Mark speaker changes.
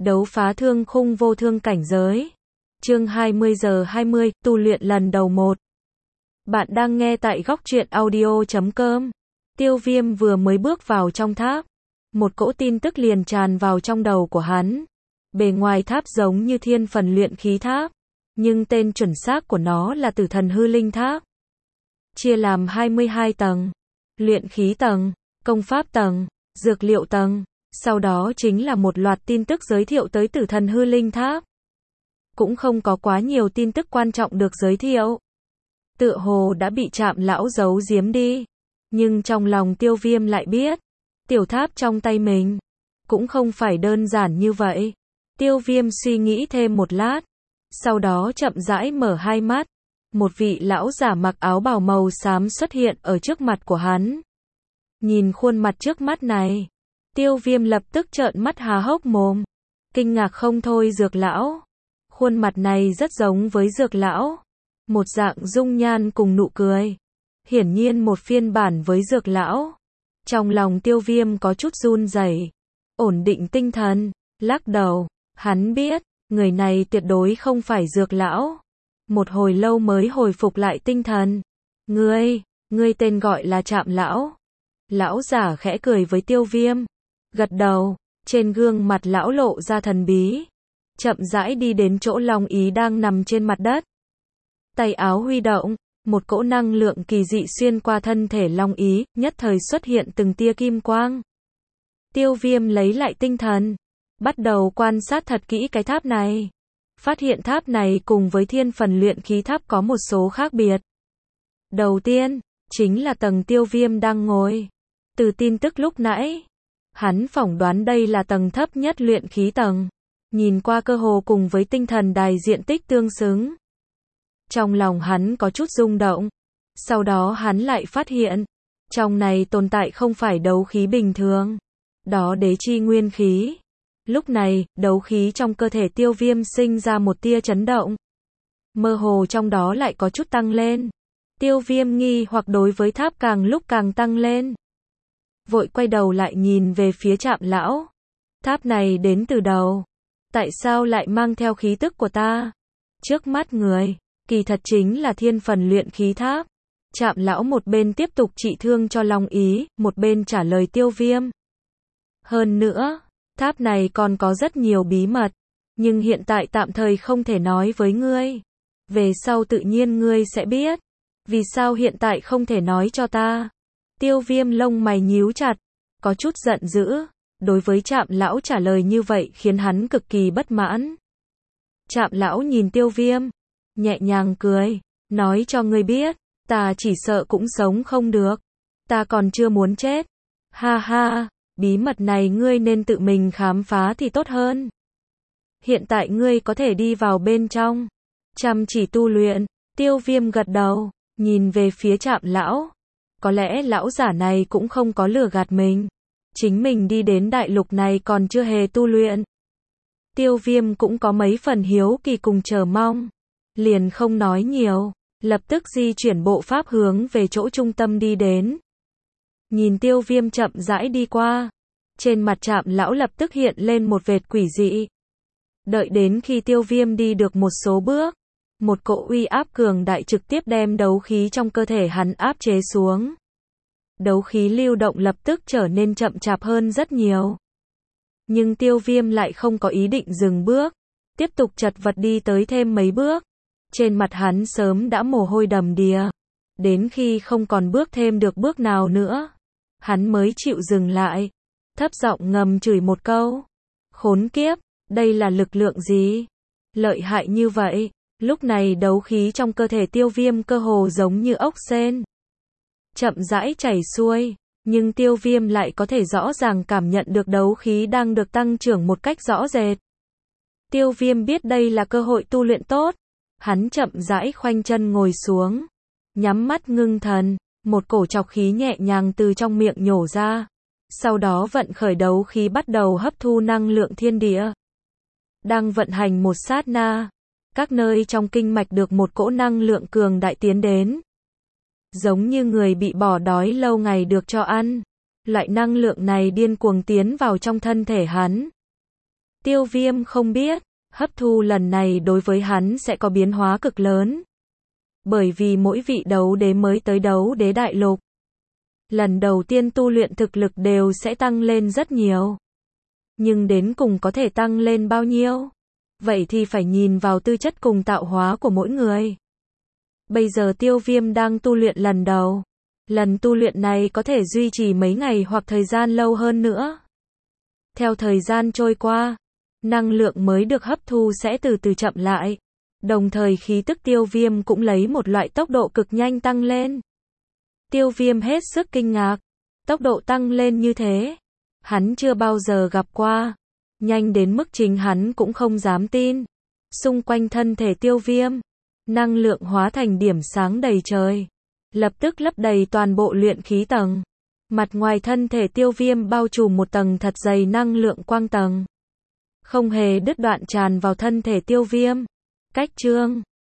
Speaker 1: Đấu phá thương khung vô thương cảnh giới. Chương 20:20, tu luyện lần đầu 1. Bạn đang nghe tại góc truyện audio.com. Tiêu Viêm vừa mới bước vào trong tháp, một cỗ tin tức liền tràn vào trong đầu của hắn. Bề ngoài tháp giống như thiên phần luyện khí tháp, nhưng tên chuẩn xác của nó là Tử Thần Hư Linh Tháp. Chia làm 22 tầng: luyện khí tầng, công pháp tầng, dược liệu tầng. Sau đó chính là một loạt tin tức giới thiệu tới Tử Thần Hư Linh Tháp. Cũng không có quá nhiều tin tức quan trọng được giới thiệu. Tựa hồ đã bị Trạm lão giấu giếm đi. Nhưng trong lòng Tiêu Viêm lại biết, tiểu tháp trong tay mình cũng không phải đơn giản như vậy. Tiêu Viêm suy nghĩ thêm một lát, sau đó chậm rãi mở hai mắt. Một vị lão giả mặc áo bào màu xám xuất hiện ở trước mặt của hắn. Nhìn khuôn mặt trước mắt này, Tiêu Viêm lập tức trợn mắt há hốc mồm, kinh ngạc không thôi. Dược lão, khuôn mặt này rất giống với Dược lão, một dạng dung nhan cùng nụ cười, hiển nhiên một phiên bản với Dược lão. Trong lòng Tiêu Viêm có chút run rẩy, ổn định tinh thần, lắc đầu, hắn biết, người này tuyệt đối không phải Dược lão. Một hồi lâu mới hồi phục lại tinh thần. Ngươi tên gọi là Trạm lão. Lão giả khẽ cười với Tiêu Viêm, gật đầu, trên gương mặt lão lộ ra thần bí, chậm rãi đi đến chỗ Long Ý đang nằm trên mặt đất. Tay áo huy động, một cỗ năng lượng kỳ dị xuyên qua thân thể Long Ý, nhất thời xuất hiện từng tia kim quang. Tiêu Viêm lấy lại tinh thần, bắt đầu quan sát thật kỹ cái tháp này. Phát hiện tháp này cùng với thiên phần luyện khí tháp có một số khác biệt. Đầu tiên, chính là tầng Tiêu Viêm đang ngồi. Từ tin tức lúc nãy, hắn phỏng đoán đây là tầng thấp nhất luyện khí tầng. Nhìn qua cơ hồ cùng với tinh thần đài diện tích tương xứng. Trong lòng hắn có chút rung động. Sau đó hắn lại phát hiện, trong này tồn tại không phải đấu khí bình thường. Đó đế chi nguyên khí. Lúc này, đấu khí trong cơ thể Tiêu Viêm sinh ra một tia chấn động. Mơ hồ trong đó lại có chút tăng lên. Tiêu Viêm nghi hoặc đối với tháp càng lúc càng tăng lên. Vội quay đầu lại nhìn về phía Trạm lão. Tháp này đến từ đâu? Tại sao lại mang theo khí tức của ta? Trước mắt người, kỳ thật chính là thiên phần luyện khí tháp. Trạm lão một bên tiếp tục trị thương cho Long Ý, một bên trả lời Tiêu Viêm. Hơn nữa, tháp này còn có rất nhiều bí mật, nhưng hiện tại tạm thời không thể nói với ngươi. Về sau tự nhiên ngươi sẽ biết. Vì sao hiện tại không thể nói cho ta? Tiêu Viêm lông mày nhíu chặt, có chút giận dữ. Đối với Trạm lão trả lời như vậy khiến hắn cực kỳ bất mãn. Trạm lão nhìn Tiêu Viêm, nhẹ nhàng cười, nói cho ngươi biết, ta chỉ sợ cũng sống không được. Ta còn chưa muốn chết. Ha ha, bí mật này ngươi nên tự mình khám phá thì tốt hơn. Hiện tại ngươi có thể đi vào bên trong, chăm chỉ tu luyện. Tiêu Viêm gật đầu, nhìn về phía Trạm lão. Có lẽ lão giả này cũng không có lừa gạt mình. Chính mình đi đến đại lục này còn chưa hề tu luyện. Tiêu Viêm cũng có mấy phần hiếu kỳ cùng chờ mong. Liền không nói nhiều, lập tức di chuyển bộ pháp hướng về chỗ trung tâm đi đến. Nhìn Tiêu Viêm chậm rãi đi qua, trên mặt Trạm lão lập tức hiện lên một vệt quỷ dị. Đợi đến khi Tiêu Viêm đi được một số bước, một cỗ uy áp cường đại trực tiếp đem đấu khí trong cơ thể hắn áp chế xuống. Đấu khí lưu động lập tức trở nên chậm chạp hơn rất nhiều. Nhưng Tiêu Viêm lại không có ý định dừng bước, tiếp tục chật vật đi tới thêm mấy bước. Trên mặt hắn sớm đã mồ hôi đầm đìa. Đến khi không còn bước thêm được bước nào nữa, hắn mới chịu dừng lại, thấp giọng ngầm chửi một câu. Khốn kiếp, đây là lực lượng gì? Lợi hại như vậy. Lúc này đấu khí trong cơ thể Tiêu Viêm cơ hồ giống như ốc sên, chậm rãi chảy xuôi, nhưng Tiêu Viêm lại có thể rõ ràng cảm nhận được đấu khí đang được tăng trưởng một cách rõ rệt. Tiêu Viêm biết đây là cơ hội tu luyện tốt, hắn chậm rãi khoanh chân ngồi xuống, nhắm mắt ngưng thần, một cổ trọc khí nhẹ nhàng từ trong miệng nhổ ra, sau đó vận khởi đấu khí bắt đầu hấp thu năng lượng thiên địa. Đang vận hành một sát na, các nơi trong kinh mạch được một cỗ năng lượng cường đại tiến đến. Giống như người bị bỏ đói lâu ngày được cho ăn. Loại năng lượng này điên cuồng tiến vào trong thân thể hắn. Tiêu Viêm không biết, hấp thu lần này đối với hắn sẽ có biến hóa cực lớn. Bởi vì mỗi vị đấu đế mới tới đấu đế đại lục, lần đầu tiên tu luyện thực lực đều sẽ tăng lên rất nhiều. Nhưng đến cùng có thể tăng lên bao nhiêu? Vậy thì phải nhìn vào tư chất cùng tạo hóa của mỗi người. Bây giờ Tiêu Viêm đang tu luyện lần đầu. Lần tu luyện này có thể duy trì mấy ngày hoặc thời gian lâu hơn nữa. Theo thời gian trôi qua, năng lượng mới được hấp thu sẽ từ từ chậm lại. Đồng thời khí tức Tiêu Viêm cũng lấy một loại tốc độ cực nhanh tăng lên. Tiêu Viêm hết sức kinh ngạc. Tốc độ tăng lên như thế, hắn chưa bao giờ gặp qua. Nhanh đến mức chính hắn cũng không dám tin. Xung quanh thân thể Tiêu Viêm, năng lượng hóa thành điểm sáng đầy trời, lập tức lấp đầy toàn bộ luyện khí tầng. Mặt ngoài thân thể Tiêu Viêm bao trùm một tầng thật dày năng lượng quang tầng, không hề đứt đoạn tràn vào thân thể Tiêu Viêm. Cách chương